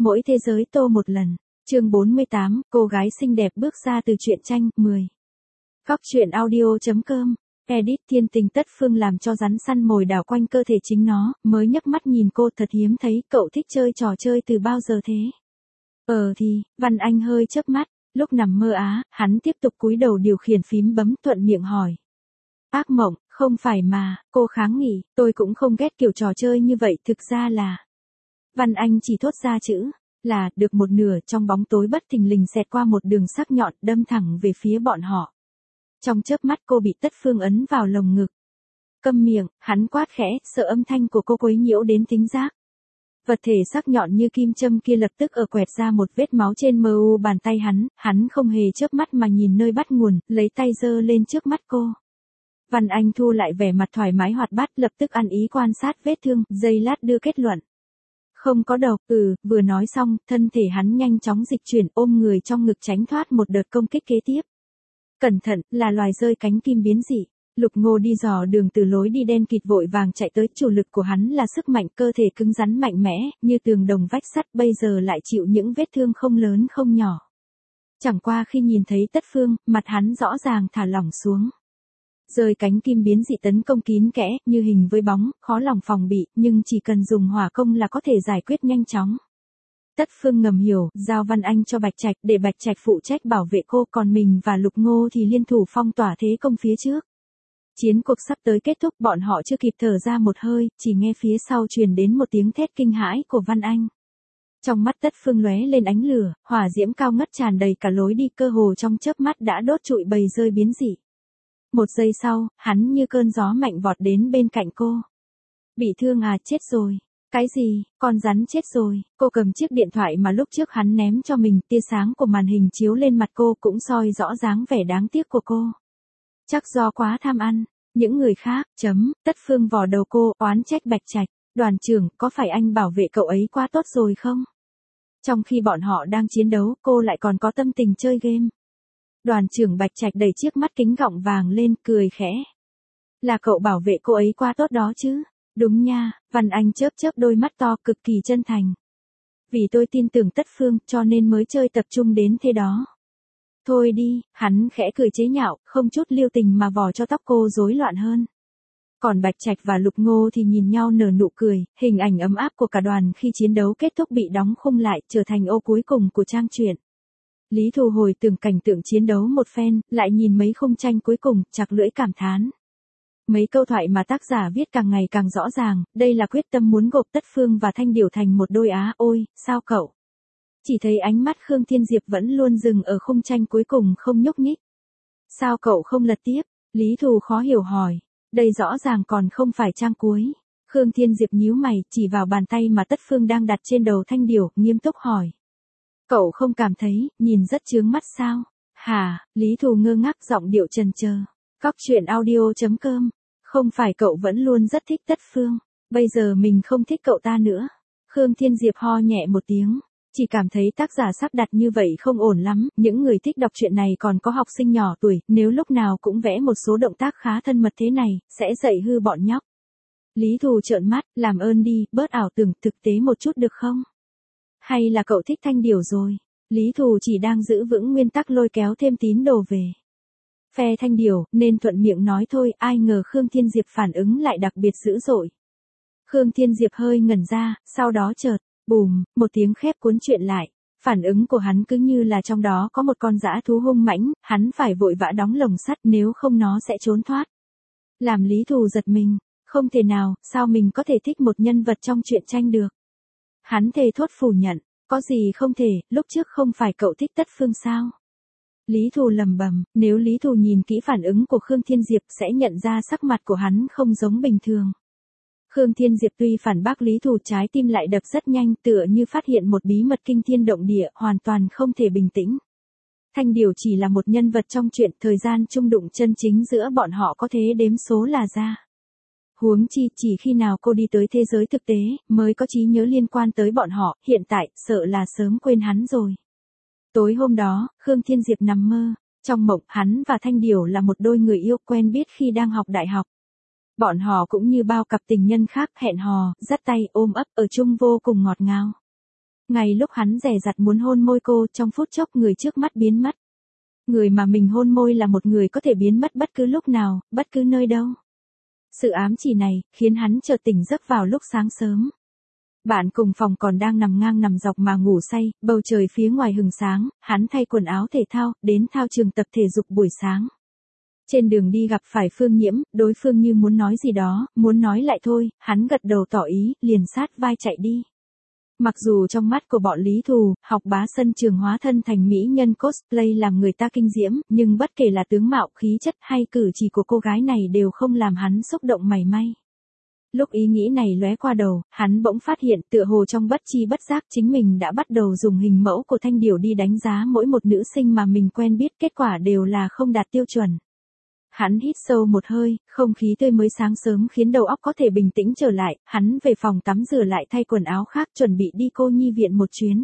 Mỗi thế giới tô một lần. Chương 48, cô gái xinh đẹp bước ra từ truyện tranh, 10. Góc truyện audio.com. Edit Thiên Tình Tất Phương làm cho rắn săn mồi đảo quanh cơ thể chính nó, mới nhấc mắt nhìn cô thật hiếm thấy, cậu thích chơi trò chơi từ bao giờ thế? Thì, Văn Anh hơi chớp mắt, lúc nằm mơ hắn tiếp tục cúi đầu điều khiển phím bấm thuận miệng hỏi. Ác mộng, không phải mà, cô kháng nghị, tôi cũng không ghét kiểu trò chơi như vậy, thực ra là. Văn Anh chỉ thốt ra chữ là được một nửa, trong bóng tối bất thình lình xẹt qua một đường sắc nhọn đâm thẳng về phía bọn họ. Trong chớp mắt cô bị Tất Phương ấn vào lồng ngực. Câm miệng, hắn quát khẽ, sợ âm thanh của cô quấy nhiễu đến tính giác. Vật thể sắc nhọn như kim châm kia lập tức quẹt ra một vết máu trên mu bàn tay hắn không hề chớp mắt mà nhìn nơi bắt nguồn, lấy tay giơ lên trước mắt cô. Văn Anh thu lại vẻ mặt thoải mái hoạt bát, lập tức ăn ý quan sát vết thương, giây lát đưa kết luận. Không có độc, vừa nói xong, thân thể hắn nhanh chóng dịch chuyển ôm người trong ngực tránh thoát một đợt công kích kế tiếp. Cẩn thận, là loài rơi cánh kim biến dị. Lục Ngô đi dò đường từ lối đi đen kịt vội vàng chạy tới, chủ lực của hắn là sức mạnh cơ thể cứng rắn mạnh mẽ, như tường đồng vách sắt, bây giờ lại chịu những vết thương không lớn không nhỏ. Chẳng qua khi nhìn thấy Tất Phương, mặt hắn rõ ràng thả lỏng xuống. Rơi cánh kim biến dị tấn công kín kẽ, như hình với bóng, khó lòng phòng bị, nhưng chỉ cần dùng hỏa công là có thể giải quyết nhanh chóng. Tất Phương ngầm hiểu, giao Văn Anh cho Bạch Trạch để Bạch Trạch phụ trách bảo vệ cô, còn mình và Lục Ngô thì liên thủ phong tỏa thế công phía trước. Chiến cuộc sắp tới kết thúc, bọn họ chưa kịp thở ra một hơi, chỉ nghe phía sau truyền đến một tiếng thét kinh hãi của Văn Anh. Trong mắt Tất Phương lóe lên ánh lửa, hỏa diễm cao ngất tràn đầy cả lối đi, cơ hồ trong chớp mắt đã đốt trụi bầy rơi biến dị. Một giây sau, hắn như cơn gió mạnh vọt đến bên cạnh cô. Bị thương chết rồi. Cái gì, con rắn chết rồi. Cô cầm chiếc điện thoại mà lúc trước hắn ném cho mình, tia sáng của màn hình chiếu lên mặt cô cũng soi rõ dáng vẻ đáng tiếc của cô. Chắc do quá tham ăn. Những người khác, Tất Phương vò đầu cô, oán trách Bạch Trạch. Đoàn trưởng, có phải anh bảo vệ cậu ấy quá tốt rồi không? Trong khi bọn họ đang chiến đấu, cô lại còn có tâm tình chơi game. Đoàn trưởng Bạch Trạch đẩy chiếc mắt kính gọng vàng lên, cười khẽ. Là cậu bảo vệ cô ấy quá tốt đó chứ? Đúng nha, Văn Anh chớp chớp đôi mắt to, cực kỳ chân thành. Vì tôi tin tưởng Tất Phương, cho nên mới chơi tập trung đến thế đó. Thôi đi, hắn khẽ cười chế nhạo, không chút lưu tình mà vò cho tóc cô rối loạn hơn. Còn Bạch Trạch và Lục Ngô thì nhìn nhau nở nụ cười, hình ảnh ấm áp của cả đoàn khi chiến đấu kết thúc bị đóng khung lại, trở thành ô cuối cùng của trang truyện. Lý Thù hồi tưởng cảnh tượng chiến đấu một phen, lại nhìn mấy khung tranh cuối cùng, chặt lưỡi cảm thán. Mấy câu thoại mà tác giả viết càng ngày càng rõ ràng, đây là quyết tâm muốn gộp Tất Phương và Thanh Điểu thành một đôi ôi, sao cậu? Chỉ thấy ánh mắt Khương Thiên Diệp vẫn luôn dừng ở khung tranh cuối cùng không nhúc nhích. Sao cậu không lật tiếp? Lý Thù khó hiểu hỏi. Đây rõ ràng còn không phải trang cuối. Khương Thiên Diệp nhíu mày, chỉ vào bàn tay mà Tất Phương đang đặt trên đầu Thanh Điểu, nghiêm túc hỏi. Cậu không cảm thấy, nhìn rất chướng mắt sao? Hả? Lý Thù ngơ ngác, giọng điệu chần chờ. Góc truyện audio.com. Không phải cậu vẫn luôn rất thích Tất Phương, bây giờ mình không thích cậu ta nữa. Khương Thiên Diệp ho nhẹ một tiếng, chỉ cảm thấy tác giả sắp đặt như vậy không ổn lắm, những người thích đọc truyện này còn có học sinh nhỏ tuổi, nếu lúc nào cũng vẽ một số động tác khá thân mật thế này, sẽ dạy hư bọn nhóc. Lý Thù trợn mắt, làm ơn đi, bớt ảo tưởng, thực tế một chút được không? Hay là cậu thích Thanh Điểu rồi? Lý Thù chỉ đang giữ vững nguyên tắc lôi kéo thêm tín đồ về phe Thanh Điểu, nên thuận miệng nói thôi, ai ngờ Khương Thiên Diệp phản ứng lại đặc biệt dữ dội. Khương Thiên Diệp hơi ngẩn ra, sau đó chợt, bùm, một tiếng khép cuốn chuyện lại. Phản ứng của hắn cứ như là trong đó có một con dã thú hung mãnh, hắn phải vội vã đóng lồng sắt, nếu không nó sẽ trốn thoát. Làm Lý Thù giật mình, không thể nào, sao mình có thể thích một nhân vật trong truyện tranh được? Hắn thề thốt phủ nhận, có gì không thể, lúc trước không phải cậu thích Tất Phương sao? Lý Thù lầm bầm, nếu Lý Thù nhìn kỹ phản ứng của Khương Thiên Diệp sẽ nhận ra sắc mặt của hắn không giống bình thường. Khương Thiên Diệp tuy phản bác Lý Thù, trái tim lại đập rất nhanh, tựa như phát hiện một bí mật kinh thiên động địa, hoàn toàn không thể bình tĩnh. Thanh Điểu chỉ là một nhân vật trong truyện, thời gian chung đụng chân chính giữa bọn họ có thế đếm số là ra. Huống chi, chỉ khi nào cô đi tới thế giới thực tế, mới có trí nhớ liên quan tới bọn họ, hiện tại, sợ là sớm quên hắn rồi. Tối hôm đó, Khương Thiên Diệp nằm mơ, trong mộng, hắn và Thanh Điểu là một đôi người yêu quen biết khi đang học đại học. Bọn họ cũng như bao cặp tình nhân khác hẹn hò, dắt tay ôm ấp ở chung vô cùng ngọt ngào. Ngay lúc hắn dè dặt muốn hôn môi cô, trong phút chốc người trước mắt biến mất. Người mà mình hôn môi là một người có thể biến mất bất cứ lúc nào, bất cứ nơi đâu. Sự ám chỉ này, khiến hắn chợt tỉnh giấc vào lúc sáng sớm. Bạn cùng phòng còn đang nằm ngang nằm dọc mà ngủ say, bầu trời phía ngoài hừng sáng, hắn thay quần áo thể thao, đến thao trường tập thể dục buổi sáng. Trên đường đi gặp phải Phương Nhiễm, đối phương như muốn nói gì đó, muốn nói lại thôi, hắn gật đầu tỏ ý, liền sát vai chạy đi. Mặc dù trong mắt của bọn Lý Thù, học bá sân trường hóa thân thành mỹ nhân cosplay làm người ta kinh diễm, nhưng bất kể là tướng mạo, khí chất hay cử chỉ của cô gái này đều không làm hắn xúc động mảy may. Lúc ý nghĩ này lóe qua đầu, hắn bỗng phát hiện tựa hồ trong bất chi bất giác chính mình đã bắt đầu dùng hình mẫu của Thanh Điểu đi đánh giá mỗi một nữ sinh mà mình quen biết, kết quả đều là không đạt tiêu chuẩn. Hắn hít sâu một hơi, không khí tươi mới sáng sớm khiến đầu óc có thể bình tĩnh trở lại, hắn về phòng tắm rửa lại thay quần áo khác chuẩn bị đi cô nhi viện một chuyến.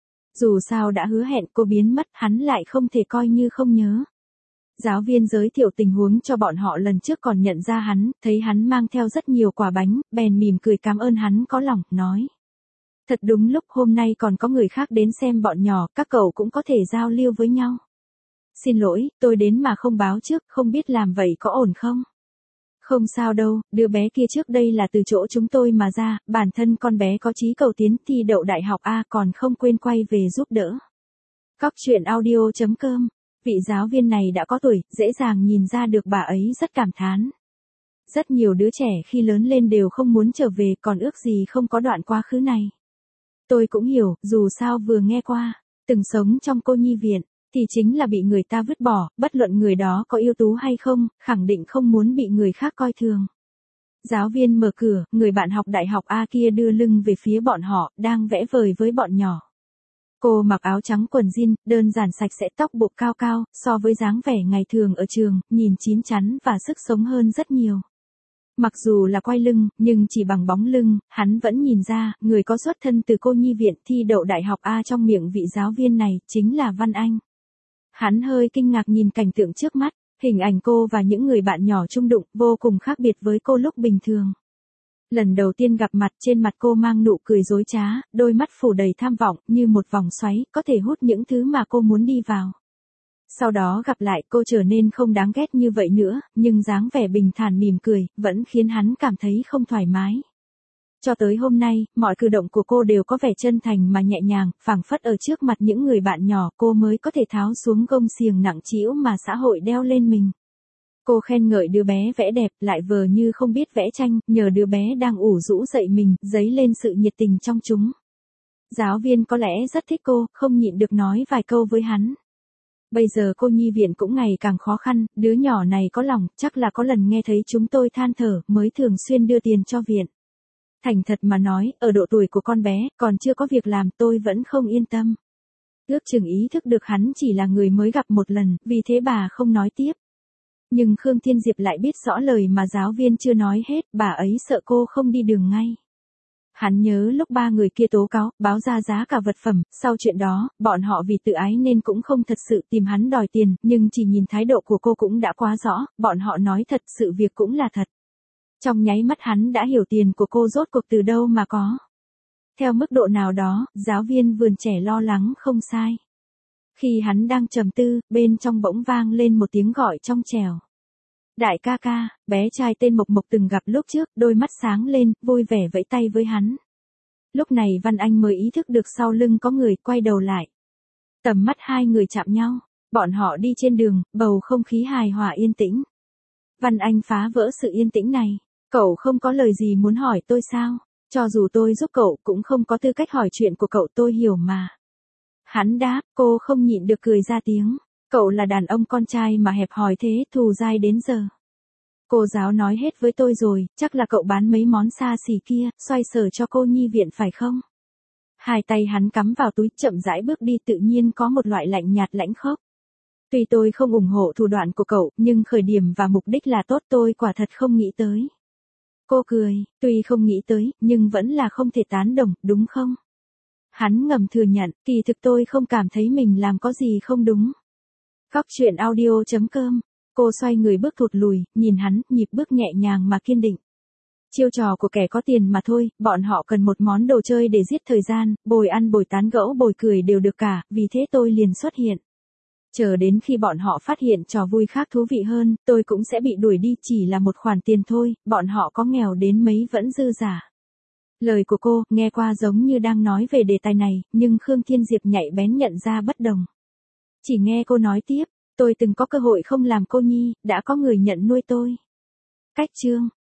Dù sao đã hứa hẹn cô biến mất, hắn lại không thể coi như không nhớ. Giáo viên giới thiệu tình huống cho bọn họ lần trước còn nhận ra hắn, thấy hắn mang theo rất nhiều quả bánh, bèn mỉm cười cảm ơn hắn có lòng, nói. Thật đúng lúc hôm nay còn có người khác đến xem bọn nhỏ, các cậu cũng có thể giao lưu với nhau. Xin lỗi, tôi đến mà không báo trước, không biết làm vậy có ổn không? Không sao đâu, đứa bé kia trước đây là từ chỗ chúng tôi mà ra, bản thân con bé có chí cầu tiến thi đậu đại học A còn không quên quay về giúp đỡ. Cóc truyện audio.com. Vị giáo viên này đã có tuổi, dễ dàng nhìn ra được bà ấy rất cảm thán. Rất nhiều đứa trẻ khi lớn lên đều không muốn trở về, còn ước gì không có đoạn quá khứ này. Tôi cũng hiểu, dù sao vừa nghe qua, từng sống trong cô nhi viện, thì chính là bị người ta vứt bỏ, bất luận người đó có ưu tú hay không, khẳng định không muốn bị người khác coi thường. Giáo viên mở cửa, người bạn học đại học A kia đưa lưng về phía bọn họ, đang vẽ vời với bọn nhỏ. Cô mặc áo trắng quần jean, đơn giản sạch sẽ, tóc buộc cao cao, so với dáng vẻ ngày thường ở trường, nhìn chín chắn và sức sống hơn rất nhiều. Mặc dù là quay lưng, nhưng chỉ bằng bóng lưng, hắn vẫn nhìn ra, người có xuất thân từ cô nhi viện thi đậu đại học A trong miệng vị giáo viên này, chính là Văn Anh. Hắn hơi kinh ngạc nhìn cảnh tượng trước mắt, hình ảnh cô và những người bạn nhỏ chung đụng, vô cùng khác biệt với cô lúc bình thường. Lần đầu tiên gặp mặt, trên mặt cô mang nụ cười dối trá, đôi mắt phủ đầy tham vọng, như một vòng xoáy, có thể hút những thứ mà cô muốn đi vào. Sau đó gặp lại, cô trở nên không đáng ghét như vậy nữa, nhưng dáng vẻ bình thản mỉm cười, vẫn khiến hắn cảm thấy không thoải mái. Cho tới hôm nay, mọi cử động của cô đều có vẻ chân thành mà nhẹ nhàng, phảng phất ở trước mặt những người bạn nhỏ cô mới có thể tháo xuống gông xiềng nặng trĩu mà xã hội đeo lên mình. Cô khen ngợi đứa bé vẽ đẹp, lại vờ như không biết vẽ tranh, nhờ đứa bé đang ủ rũ dậy mình, dấy lên sự nhiệt tình trong chúng. Giáo viên có lẽ rất thích cô, không nhịn được nói vài câu với hắn. Bây giờ cô nhi viện cũng ngày càng khó khăn, đứa nhỏ này có lòng, chắc là có lần nghe thấy chúng tôi than thở, mới thường xuyên đưa tiền cho viện. Thành thật mà nói, ở độ tuổi của con bé, còn chưa có việc làm, tôi vẫn không yên tâm. Ước chừng ý thức được hắn chỉ là người mới gặp một lần, vì thế bà không nói tiếp. Nhưng Khương Thiên Diệp lại biết rõ lời mà giáo viên chưa nói hết, bà ấy sợ cô không đi đường ngay. Hắn nhớ lúc ba người kia tố cáo, báo ra giá cả vật phẩm, sau chuyện đó, bọn họ vì tự ái nên cũng không thật sự tìm hắn đòi tiền, nhưng chỉ nhìn thái độ của cô cũng đã quá rõ, bọn họ nói thật, sự việc cũng là thật. Trong nháy mắt hắn đã hiểu tiền của cô rốt cuộc từ đâu mà có. Theo mức độ nào đó, giáo viên vườn trẻ lo lắng không sai. Khi hắn đang trầm tư, bên trong bỗng vang lên một tiếng gọi trong trẻo. Đại ca ca, bé trai tên Mộc Mộc từng gặp lúc trước, đôi mắt sáng lên, vui vẻ vẫy tay với hắn. Lúc này Văn Anh mới ý thức được sau lưng có người, quay đầu lại. Tầm mắt hai người chạm nhau, bọn họ đi trên đường, bầu không khí hài hòa yên tĩnh. Văn Anh phá vỡ sự yên tĩnh này. Cậu không có lời gì muốn hỏi tôi sao? Cho dù tôi giúp cậu cũng không có tư cách hỏi chuyện của cậu, tôi hiểu mà. Hắn đáp, cô không nhịn được cười ra tiếng. Cậu là đàn ông con trai mà hẹp hòi thế, thù dai đến giờ. Cô giáo nói hết với tôi rồi, chắc là cậu bán mấy món xa xỉ kia, xoay sở cho cô nhi viện phải không? Hai tay hắn cắm vào túi, chậm rãi bước đi, tự nhiên có một loại lạnh nhạt lãnh khốc. Tuy tôi không ủng hộ thủ đoạn của cậu, nhưng khởi điểm và mục đích là tốt, tôi quả thật không nghĩ tới. Cô cười, tuy không nghĩ tới, nhưng vẫn là không thể tán đồng, đúng không? Hắn ngầm thừa nhận, kỳ thực tôi không cảm thấy mình làm có gì không đúng. Cóc truyện audio.com, cô xoay người bước thụt lùi, nhìn hắn, nhịp bước nhẹ nhàng mà kiên định. Chiêu trò của kẻ có tiền mà thôi, bọn họ cần một món đồ chơi để giết thời gian, bồi ăn bồi tán gẫu bồi cười đều được cả, vì thế tôi liền xuất hiện. Chờ đến khi bọn họ phát hiện trò vui khác thú vị hơn, tôi cũng sẽ bị đuổi đi, chỉ là một khoản tiền thôi, bọn họ có nghèo đến mấy vẫn dư giả. Lời của cô, nghe qua giống như đang nói về đề tài này, nhưng Khương Thiên Diệp nhạy bén nhận ra bất đồng. Chỉ nghe cô nói tiếp, tôi từng có cơ hội không làm cô nhi, đã có người nhận nuôi tôi. Cách chương